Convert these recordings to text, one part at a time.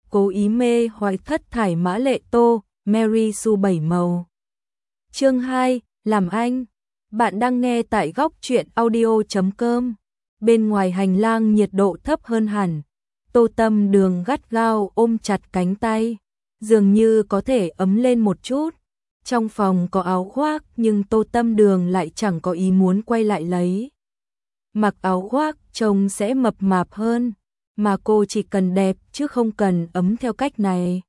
cố ý mê hoặc thất thải mã lệ Tô, Mary Sue bảy màu. Chương 2, làm anh. Bạn đang nghe tại góc truyện audio.com. Bên ngoài hành lang nhiệt độ thấp hơn hẳn. Tô Tâm Đường gắt gao ôm chặt cánh tay, dường như có thể ấm lên một chút. Trong phòng có áo khoác nhưng Tô Tâm Đường lại chẳng có ý muốn quay lại lấy. Mặc áo khoác trông sẽ mập mạp hơn, mà cô chỉ cần đẹp chứ không cần ấm theo cách này.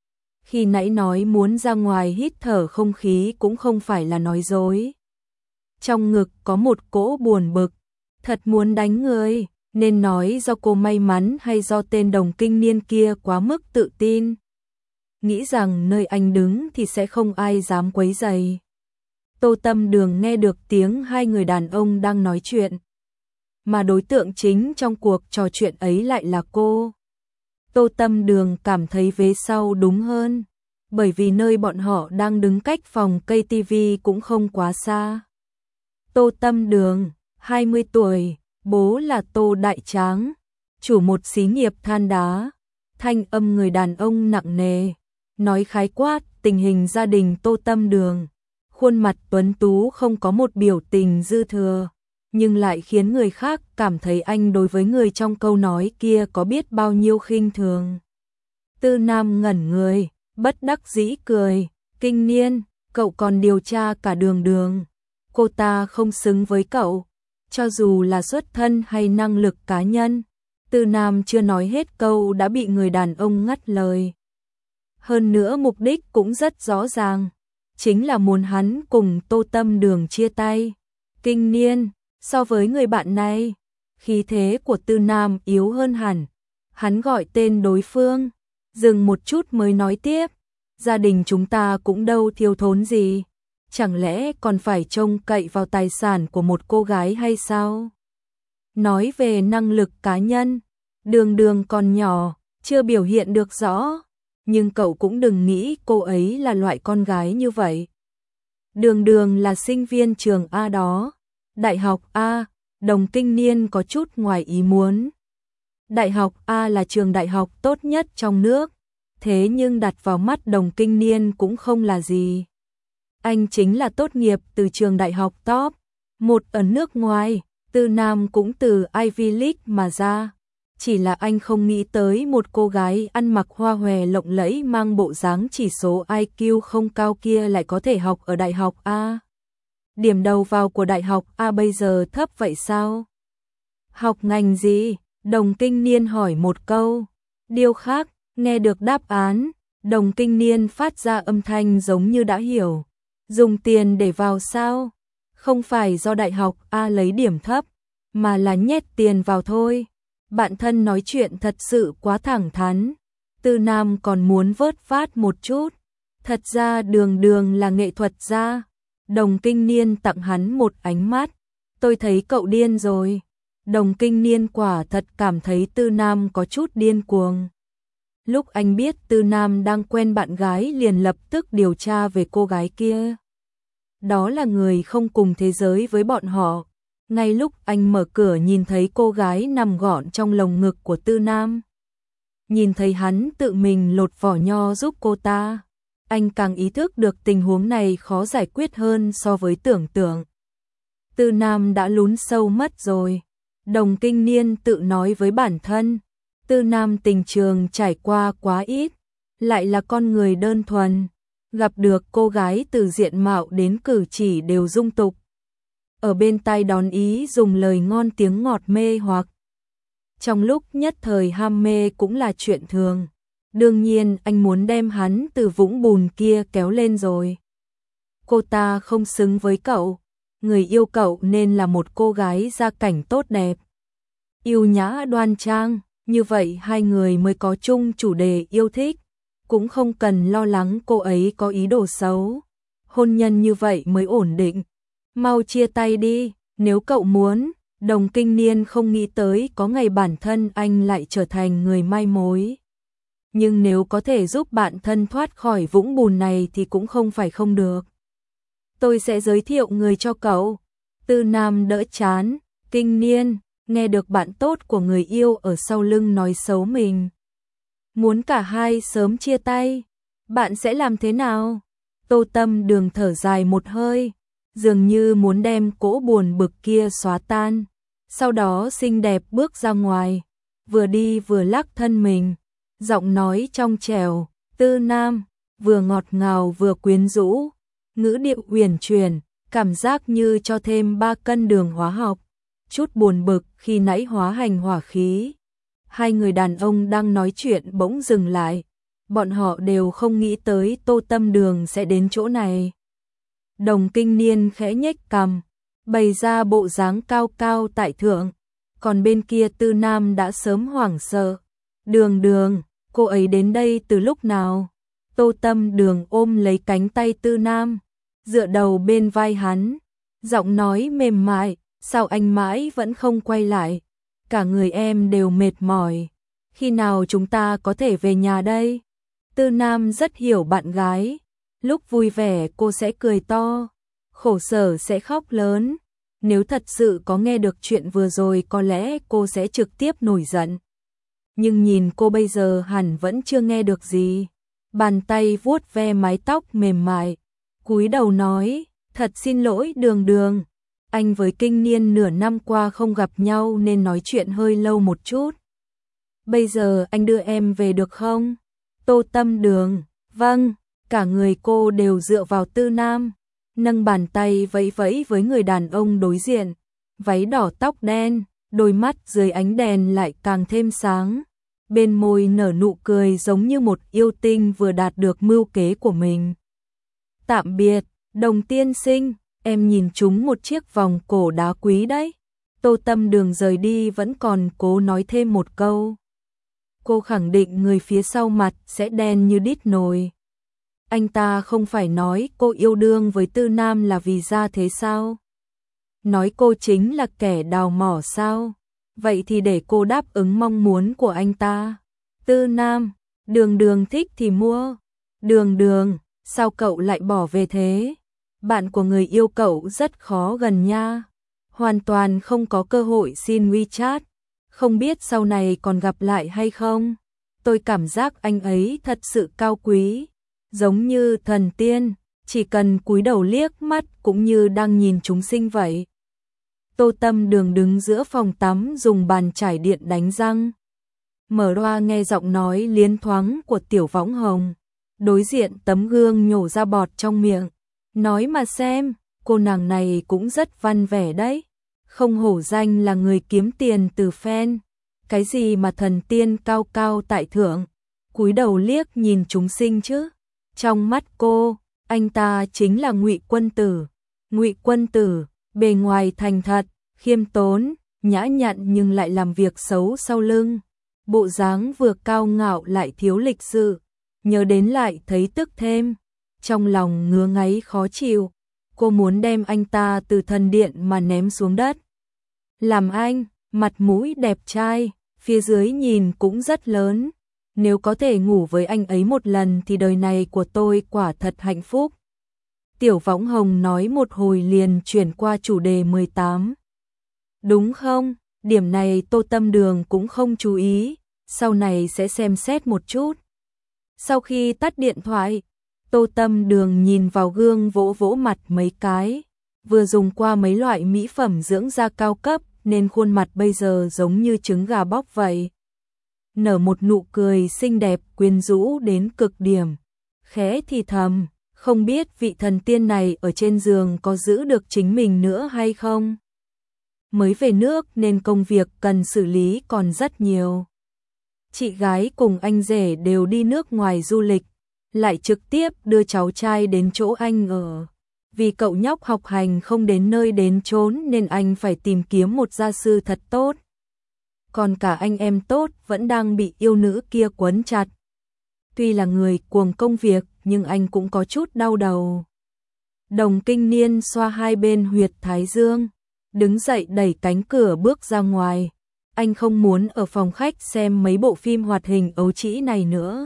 Khi nãy nói muốn ra ngoài hít thở không khí cũng không phải là nói dối. Trong ngực có một cỗ buồn bực, thật muốn đánh người, nên nói do cô may mắn hay do tên Đồng Kinh Niên kia quá mức tự tin. Nghĩ rằng nơi anh đứng thì sẽ không ai dám quấy rầy. Tô Tâm Đường nghe được tiếng hai người đàn ông đang nói chuyện, mà đối tượng chính trong cuộc trò chuyện ấy lại là cô. Tô Tâm Đường cảm thấy vế sau đúng hơn, bởi vì nơi bọn họ đang đứng cách phòng cây tivi cũng không quá xa. Tô Tâm Đường, 20 tuổi, bố là Tô Đại Tráng, chủ một xí nghiệp than đá. Thanh âm người đàn ông nặng nề, nói khái quát tình hình gia đình Tô Tâm Đường. Khuôn mặt tuấn tú không có một biểu tình dư thừa, nhưng lại khiến người khác cảm thấy anh đối với người trong câu nói kia có biết bao nhiêu khinh thường. Tư Nam ngẩn người, bất đắc dĩ cười, Kinh Niên, cậu còn điều tra cả Đường Đường. Cô ta không xứng với cậu, cho dù là xuất thân hay năng lực cá nhân. Tư Nam chưa nói hết câu đã bị người đàn ông ngắt lời. Hơn nữa mục đích cũng rất rõ ràng, chính là muốn hắn cùng Tô Tâm Đường chia tay. Kinh Niên, so với người bạn này, khí thế của Tư Nam yếu hơn hẳn. Hắn gọi tên đối phương, dừng một chút mới nói tiếp, gia đình chúng ta cũng đâu thiếu thốn gì, chẳng lẽ còn phải trông cậy vào tài sản của một cô gái hay sao? Nói về năng lực cá nhân, Đường Đường còn nhỏ, chưa biểu hiện được rõ, nhưng cậu cũng đừng nghĩ cô ấy là loại con gái như vậy. Đường Đường là sinh viên trường A đó, Đại học A. Đồng Kinh Niên có chút ngoài ý muốn. Đại học A là trường đại học tốt nhất trong nước, thế nhưng đặt vào mắt Đồng Kinh Niên cũng không là gì. Anh chính là tốt nghiệp từ trường đại học top một ở nước ngoài. Tư Nam cũng từ Ivy League mà ra, chỉ là anh không nghĩ tới một cô gái ăn mặc hoa hòe lộng lẫy mang bộ dáng chỉ số IQ không cao kia lại có thể học ở đại học A. Điểm đầu vào của đại học A bây giờ thấp vậy sao? Học ngành gì? Đồng Kinh Niên hỏi một câu. Điêu khắc. Nghe được đáp án, Đồng Kinh Niên phát ra âm thanh giống như đã hiểu. Dùng tiền để vào sao? Không phải do đại học A lấy điểm thấp, mà là nhét tiền vào thôi. Bạn thân nói chuyện thật sự quá thẳng thắn. Tư Nam còn muốn vớt vát một chút. Thật ra Đường Đường là nghệ thuật gia. Đồng Kinh Niên tặng hắn một ánh mắt. Tôi thấy cậu điên rồi. Đồng Kinh Niên quả thật cảm thấy Tư Nam có chút điên cuồng. Lúc anh biết Tư Nam đang quen bạn gái liền lập tức điều tra về cô gái kia. Đó là người không cùng thế giới với bọn họ. Ngay lúc anh mở cửa nhìn thấy cô gái nằm gọn trong lồng ngực của Tư Nam, nhìn thấy hắn tự mình lột vỏ nho giúp cô ta, anh càng ý thức được tình huống này khó giải quyết hơn so với tưởng tượng. Tư Nam đã lún sâu mất rồi. Đồng Kinh Niên tự nói với bản thân, Tư Nam tình trường trải qua quá ít, lại là con người đơn thuần, gặp được cô gái từ diện mạo đến cử chỉ đều dung tục. Ở bên tai đón ý dùng lời ngon tiếng ngọt mê hoặc. Trong lúc nhất thời ham mê cũng là chuyện thường. Đương nhiên anh muốn đem hắn từ vũng bùn kia kéo lên rồi. Cô ta không xứng với cậu. Người yêu cậu nên là một cô gái gia cảnh tốt đẹp, yêu nhã đoan trang, như vậy hai người mới có chung chủ đề yêu thích. Cũng không cần lo lắng cô ấy có ý đồ xấu. Hôn nhân như vậy mới ổn định. Mau chia tay đi, nếu cậu muốn. Đồng Kinh Niên không nghĩ tới có ngày bản thân anh lại trở thành người mai mối. Nhưng nếu có thể giúp bạn thân thoát khỏi vũng bùn này thì cũng không phải không được. Tôi sẽ giới thiệu người cho cậu. Tư Nam đỡ chán. Kinh Niên, nghe được bạn tốt của người yêu ở sau lưng nói xấu mình. Muốn cả hai sớm chia tay, bạn sẽ làm thế nào? Tô Tâm Đường thở dài một hơi, dường như muốn đem cỗ buồn bực kia xóa tan. Sau đó xinh đẹp bước ra ngoài, vừa đi vừa lắc thân mình, giọng nói trong trẻo, Tư Nam, vừa ngọt ngào vừa quyến rũ, ngữ điệu uyển chuyển, cảm giác như cho thêm 3 cân đường hóa học, chút buồn bực khi nãy hóa thành hỏa khí. Hai người đàn ông đang nói chuyện bỗng dừng lại, bọn họ đều không nghĩ tới Tô Tâm Đường sẽ đến chỗ này. Đồng Kinh Niên khẽ nhếch cằm, bày ra bộ dáng cao cao tại thượng, còn bên kia Tư Nam đã sớm hoảng sợ. Đường Đường, cô ấy đến đây từ lúc nào? Tô Tâm Đường ôm lấy cánh tay Tư Nam, dựa đầu bên vai hắn, giọng nói mềm mại, sao anh mãi vẫn không quay lại? Cả người em đều mệt mỏi, khi nào chúng ta có thể về nhà đây? Tư Nam rất hiểu bạn gái, lúc vui vẻ cô sẽ cười to, khổ sở sẽ khóc lớn. Nếu thật sự có nghe được chuyện vừa rồi có lẽ cô sẽ trực tiếp nổi giận. Nhưng nhìn cô bây giờ hẳn vẫn chưa nghe được gì. Bàn tay vuốt ve mái tóc mềm mại, cúi đầu nói, thật xin lỗi Đường Đường. Anh với Kinh Niên nửa năm qua không gặp nhau nên nói chuyện hơi lâu một chút. Bây giờ anh đưa em về được không? Tô Tâm Đường, vâng, cả người cô đều dựa vào Tư Nam, nâng bàn tay vẫy vẫy với người đàn ông đối diện, váy đỏ tóc đen, đôi mắt dưới ánh đèn lại càng thêm sáng, bên môi nở nụ cười giống như một yêu tinh vừa đạt được mưu kế của mình. Tạm biệt, Đồng tiên sinh, em nhìn chúng một chiếc vòng cổ đá quý đấy. Tô Tâm Đường rời đi vẫn còn cố nói thêm một câu. Cô khẳng định người phía sau mặt sẽ đen như đít nồi. Anh ta không phải nói cô yêu đương với Tư Nam là vì ra thế sao? Nói cô chính là kẻ đào mỏ sao? Vậy thì để cô đáp ứng mong muốn của anh ta. Tư Nam, Đường Đường thích thì mua. Đường Đường, sao cậu lại bỏ về thế? Bạn của người yêu cậu rất khó gần nha. Hoàn toàn không có cơ hội xin WeChat. Không biết sau này còn gặp lại hay không? Tôi cảm giác anh ấy thật sự cao quý, giống như thần tiên, chỉ cần cúi đầu liếc mắt cũng như đang nhìn chúng sinh vậy. Tô Tâm Đường đứng giữa phòng tắm dùng bàn chải điện đánh răng. Mở loa nghe giọng nói liến thoáng của Tiểu Võng Hồng. Đối diện tấm gương nhổ ra bọt trong miệng. Nói mà xem, cô nàng này cũng rất văn vẻ đấy. Không hổ danh là người kiếm tiền từ fan. Cái gì mà thần tiên cao cao tại thượng, cúi đầu liếc nhìn chúng sinh chứ. Trong mắt cô, anh ta chính là Ngụy Quân Tử. Ngụy Quân Tử, bề ngoài thành thật, khiêm tốn, nhã nhặn nhưng lại làm việc xấu sau lưng. Bộ dáng vừa cao ngạo lại thiếu lịch sự, nhớ đến lại thấy tức thêm. Trong lòng ngứa ngáy khó chịu, cô muốn đem anh ta từ thần điện mà ném xuống đất. Làm anh, mặt mũi đẹp trai, phía dưới nhìn cũng rất lớn. Nếu có thể ngủ với anh ấy một lần thì đời này của tôi quả thật hạnh phúc. Tiểu Võng Hồng nói một hồi liền chuyển qua chủ đề 18. Đúng không? Điểm này Tô Tâm Đường cũng không chú ý, sau này sẽ xem xét một chút. Sau khi tắt điện thoại, Tô Tâm Đường nhìn vào gương vỗ vỗ mặt mấy cái, vừa dùng qua mấy loại mỹ phẩm dưỡng da cao cấp nên khuôn mặt bây giờ giống như trứng gà bóc vậy. Nở một nụ cười xinh đẹp quyến rũ đến cực điểm, khẽ thì thầm, không biết vị thần tiên này ở trên giường có giữ được chính mình nữa hay không. Mới về nước nên công việc cần xử lý còn rất nhiều. Chị gái cùng anh rể đều đi nước ngoài du lịch, lại trực tiếp đưa cháu trai đến chỗ anh ở. Vì cậu nhóc học hành không đến nơi đến chốn nên anh phải tìm kiếm một gia sư thật tốt. Còn cả anh em tốt vẫn đang bị yêu nữ kia quấn chặt. Tuy là người cuồng công việc nhưng anh cũng có chút đau đầu. Đồng Kinh Niên xoa hai bên huyệt thái dương, đứng dậy đẩy cánh cửa bước ra ngoài. Anh không muốn ở phòng khách xem mấy bộ phim hoạt hình ấu trĩ này nữa.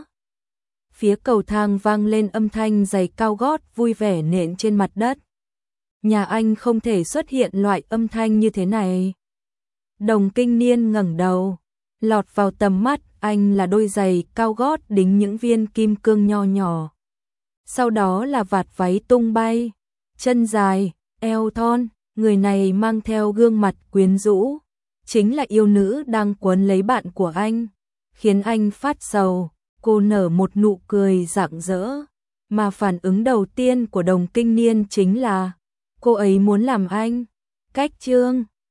Phía cầu thang vang lên âm thanh giày cao gót vui vẻ nện trên mặt đất. Nhà anh không thể xuất hiện loại âm thanh như thế này. Đồng Kinh Niên ngẩng đầu, lọt vào tầm mắt anh là đôi giày cao gót đính những viên kim cương nho nhỏ. Sau đó là vạt váy tung bay, chân dài, eo thon, người này mang theo gương mặt quyến rũ, chính là yêu nữ đang quấn lấy bạn của anh, khiến anh phát sầu. Cô nở một nụ cười rạng rỡ, mà phản ứng đầu tiên của Đồng Kinh Niên chính là cô ấy muốn làm anh. Cách chương